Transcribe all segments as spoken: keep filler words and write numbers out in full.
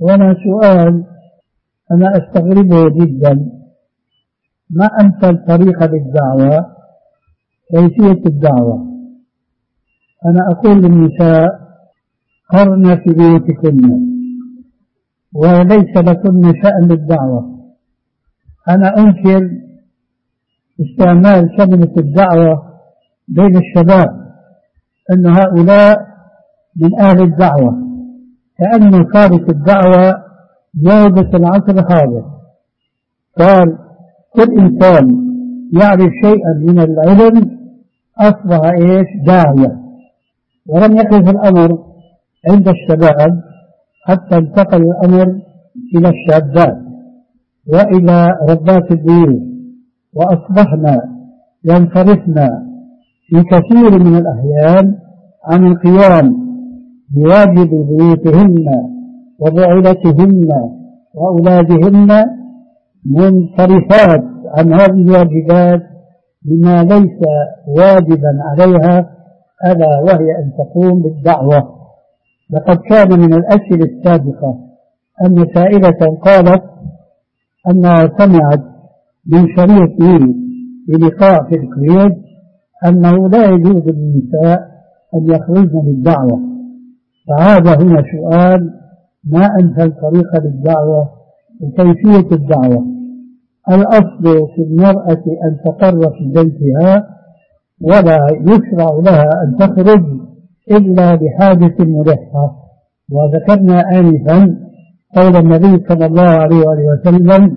وأنا سؤال أنا أستغربه جدا، ما أمثل طريقة للدعوة؟ كيفية الدعوة. أنا أقول للنساء قرن في بيوتكن وليس لكن شأن للدعوة. أنا أنكر استعمال كلمة الدعوة بين الشباب أن هؤلاء من أهل الدعوة، كأنه صارت الدعوة موجة العصر الحاضر. قال كل إنسان يعرف شيئا من العلم أصبح إيش؟ داعية. ولم يقف الأمر عند الشباب حتى انتقل الأمر إلى الشابات وإلى ربات البيوت، وأصبحنا ينصرفنا في كثير من الأحيان عن القيام بواجب بيوتهن وبعولتهن وأولادهن، منصرفات عن هذه الواجبات بما ليس واجبا عليها، ألا وهي أن تقوم بالدعوة. لقد كان من الأسئلة السابقة أن سائلة قالت أنها سمعت من شريط لي بلقاء في الكويت أنه لا يجوز للنساء أن يخرجن للدعوة. فهذا هنا سؤال، ما أمثل طريقة للدعوة وكيفية الدعوة؟ الأصل في المرأة أن تقر في بيتها ولا يشرع لها أن تخرج إلا بحاجة ملحة. وذكرنا آنفا قول النبي صلى الله عليه وآله وسلم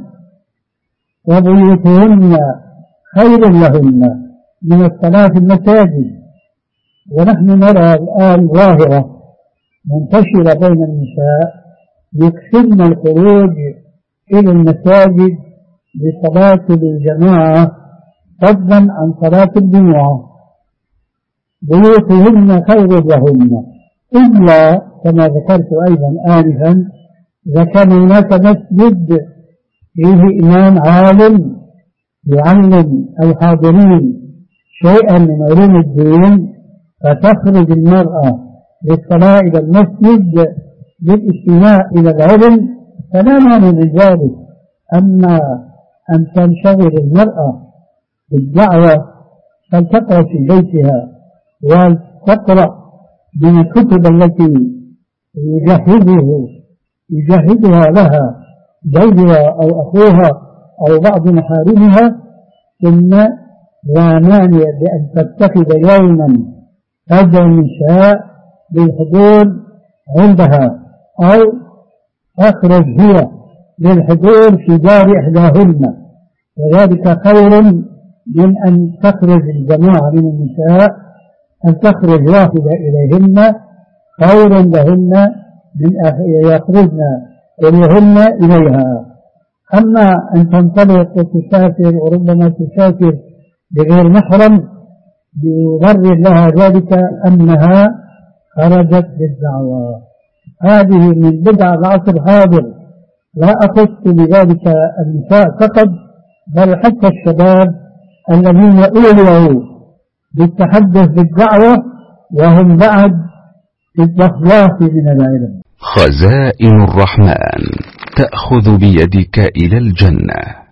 وبيوتهن خير لهن من الصلاة في المساجد. ونحن نرى الآن ظاهرة منتشرة بين النساء يكثرن الخروج إلى المساجد لصلاة الجماعة فضلا عن صلاة الجمعة. بيوتهن خير لهن، إلا كما ذكرت أيضا آنفا إذا كان هناك مسجد فيه إمام عالم يعلم الحاضرين شيئا من علوم الدين، فتخرج المرأة للصلاة إلى المسجد للاستماع إلى العلم، فلا مانع من ذلك. أما أن تنشغل المرأة بالدعوة فلتقرأ في بيتها وتقرأ من الكتب التي يجهزه يجهزها لها زوجها أو أخوها أو بعض محارمها، ثم لا مانع بأن تتخذ يوما هذا النساء للحضور عندها، أو تخرج هي للحضور في دار إحداهن، وذلك خير من أن تخرج الجماعة من النساء. أن تخرج واحدة إليهن خير لهن من يخرجن إليهن إليها. أما أن تنطلق وتسافر وربما تسافر بغير محرم يبرر لها ذلك أنها خرجت للدعوة. هذه من بدع العصر الحاضر، لا أخص بذلك النساء فقط بل حتى الشباب الذين أولوا بالتحدث بالدعوة وهم بعد في الضخلاف من العلم. خزائن الرحمن تأخذ بيدك إلى الجنة.